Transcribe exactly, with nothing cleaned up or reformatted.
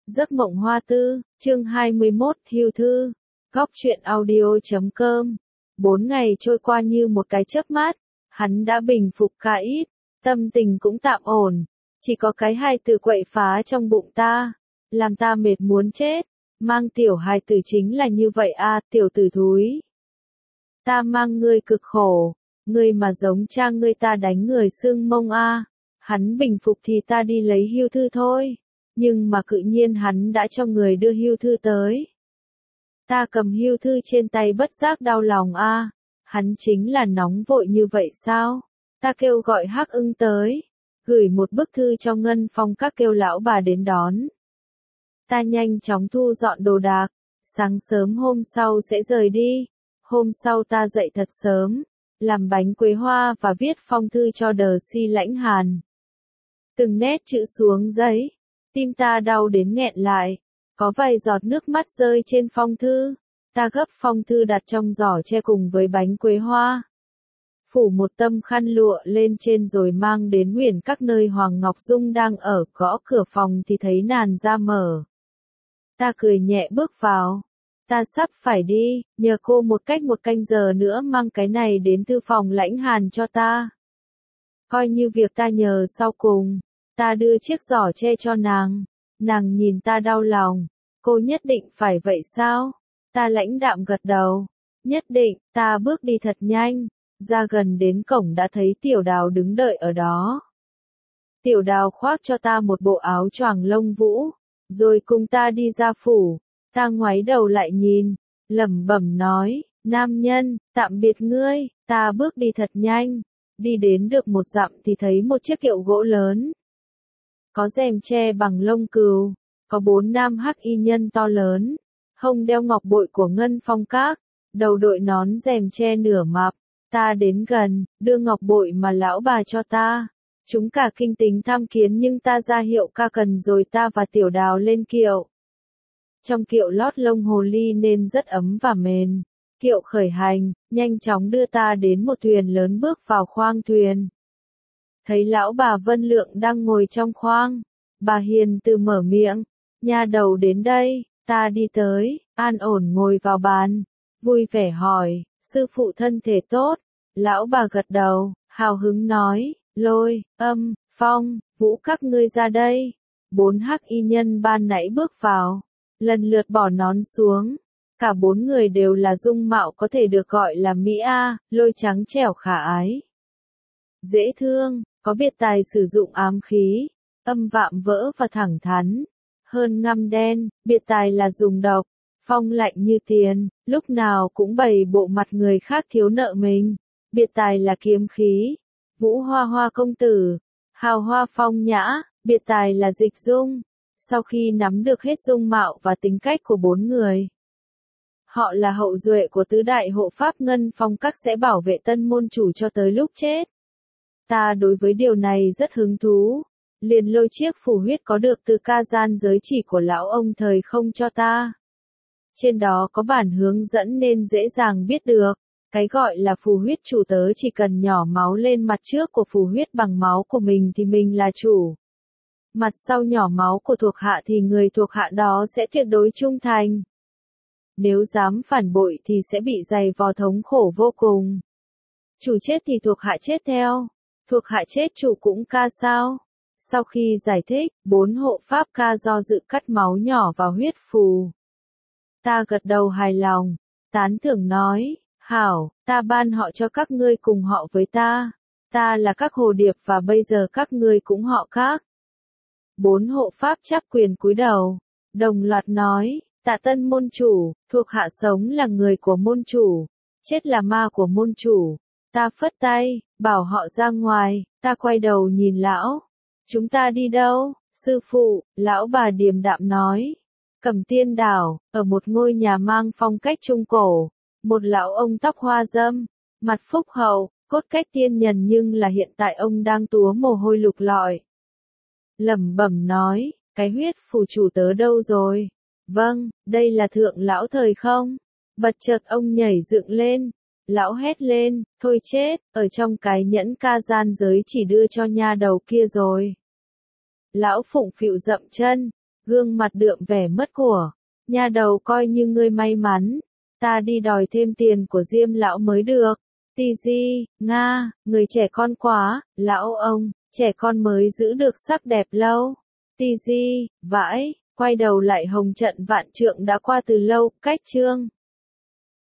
Giấc mộng hoa tư, chương hai mươi mốt, hưu thư. Góc truyện audio.com. Bốn ngày trôi qua như một cái chớp mắt, hắn đã bình phục khá ít, tâm tình cũng tạm ổn, chỉ có cái hai từ quậy phá trong bụng ta, làm ta mệt muốn chết. Mang tiểu hài tử chính là như vậy a, à, tiểu tử thúi. Ta mang ngươi cực khổ, ngươi mà giống cha ngươi ta đánh người xương mông a. À. Hắn bình phục thì ta đi lấy hưu thư thôi, nhưng mà tự nhiên hắn đã cho người đưa hưu thư tới. Ta cầm hưu thư trên tay bất giác đau lòng a, à. Hắn chính là nóng vội như vậy sao? Ta kêu gọi Hắc Ưng tới, gửi một bức thư cho Ngân Phong các kêu lão bà đến đón. Ta nhanh chóng thu dọn đồ đạc, sáng sớm hôm sau sẽ rời đi. Hôm sau ta dậy thật sớm, làm bánh quế hoa và viết phong thư cho Đờ Si Lãnh Hàn. Từng nét chữ xuống giấy, tim ta đau đến nghẹn lại, có vài giọt nước mắt rơi trên phong thư. Ta gấp phong thư đặt trong giỏ tre cùng với bánh quế hoa. Phủ một tấm khăn lụa lên trên rồi mang đến Huyền các nơi Hoàng Ngọc Dung đang ở, gõ cửa phòng thì thấy Nàn ra mở. Ta cười nhẹ bước vào. Ta sắp phải đi, nhờ cô một cách một canh giờ nữa mang cái này đến thư phòng Lãnh Hàn cho ta. Coi như việc ta nhờ sau cùng. Ta đưa chiếc giỏ tre cho nàng. Nàng nhìn ta đau lòng. Cô nhất định phải vậy sao? Ta lãnh đạm gật đầu. Nhất định. Ta bước đi thật nhanh. Ra gần đến cổng đã thấy Tiểu Đào đứng đợi ở đó. Tiểu Đào khoác cho ta một bộ áo choàng lông vũ, rồi cùng ta đi ra phủ. Ta ngoái đầu lại nhìn, lẩm bẩm nói, nam nhân, tạm biệt ngươi. Ta bước đi thật nhanh, đi đến được một dặm thì thấy một chiếc kiệu gỗ lớn. Có rèm tre bằng lông cừu, có bốn nam hắc y nhân to lớn, hông đeo ngọc bội của Ngân Phong các, đầu đội nón rèm tre nửa mập. Ta đến gần, đưa ngọc bội mà lão bà cho ta. Chúng cả kinh tính tham kiến nhưng ta ra hiệu ca cần rồi ta và Tiểu Đào lên kiệu. Trong kiệu lót lông hồ ly nên rất ấm và mềm. Kiệu khởi hành, nhanh chóng đưa ta đến một thuyền lớn bước vào khoang thuyền. Thấy lão bà Vân Lượng đang ngồi trong khoang. Bà hiền từ mở miệng, nha đầu đến đây. Ta đi tới, an ổn ngồi vào bàn, vui vẻ hỏi, sư phụ thân thể tốt. Lão bà gật đầu, hào hứng nói, Lôi, Âm, Phong, Vũ các ngươi ra đây. Bốn hắc y nhân ban nãy bước vào, lần lượt bỏ nón xuống. Cả bốn người đều là dung mạo có thể được gọi là Mỹ A, Lôi trắng trẻo khả ái, dễ thương, có biệt tài sử dụng ám khí, Âm vạm vỡ và thẳng thắn, hơn ngăm đen, biệt tài là dùng độc. Phong lạnh như tiền, lúc nào cũng bày bộ mặt người khác thiếu nợ mình. Biệt tài là kiếm khí. Vũ Hoa Hoa công tử, hào hoa phong nhã. Biệt tài là Dịch Dung. Sau khi nắm được hết dung mạo và tính cách của bốn người, họ là hậu duệ của tứ đại hộ pháp Ngân Phong các sẽ bảo vệ tân môn chủ cho tới lúc chết. Ta đối với điều này rất hứng thú, liền lôi chiếc phù huyết có được từ ca gian giới chỉ của lão ông thời không cho ta. Trên đó có bản hướng dẫn nên dễ dàng biết được. Cái gọi là phù huyết chủ tớ chỉ cần nhỏ máu lên mặt trước của phù huyết bằng máu của mình thì mình là chủ. Mặt sau nhỏ máu của thuộc hạ thì người thuộc hạ đó sẽ tuyệt đối trung thành. Nếu dám phản bội thì sẽ bị dày vò thống khổ vô cùng. Chủ chết thì thuộc hạ chết theo. Thuộc hạ chết chủ cũng ca sao? Sau khi giải thích, bốn hộ pháp ca do dự cắt máu nhỏ vào huyết phù. Ta gật đầu hài lòng, tán thưởng nói, hảo, ta ban họ cho các ngươi cùng họ với ta. Ta là các hồ điệp và bây giờ các ngươi cũng họ các. Bốn hộ pháp chắp quyền cúi đầu, đồng loạt nói, tạ tân môn chủ, thuộc hạ sống là người của môn chủ, chết là ma của môn chủ. Ta phất tay, bảo họ ra ngoài, ta quay đầu nhìn lão. Chúng ta đi đâu, sư phụ? Lão bà điềm đạm nói. Cẩm Tiên Đảo, ở một ngôi nhà mang phong cách trung cổ, một lão ông tóc hoa râm, mặt phúc hậu, cốt cách tiên nhân nhưng là hiện tại ông đang túa mồ hôi lục lọi. Lẩm bẩm nói, cái huyết phù chủ tớ đâu rồi? Vâng, đây là thượng lão thời không? Bật chợt ông nhảy dựng lên, lão hét lên, thôi chết, ở trong cái nhẫn ca gian giới chỉ đưa cho nha đầu kia rồi. Lão phụng phịu dậm chân, gương mặt đượm vẻ mất của. Nha đầu coi như ngươi may mắn, ta đi đòi thêm tiền của Diêm lão mới được. Tì di, Nga, người trẻ con quá, lão ông, trẻ con mới giữ được sắc đẹp lâu. Tì di, vãi, quay đầu lại Hồng Trận Vạn Trượng đã qua từ lâu, cách chương.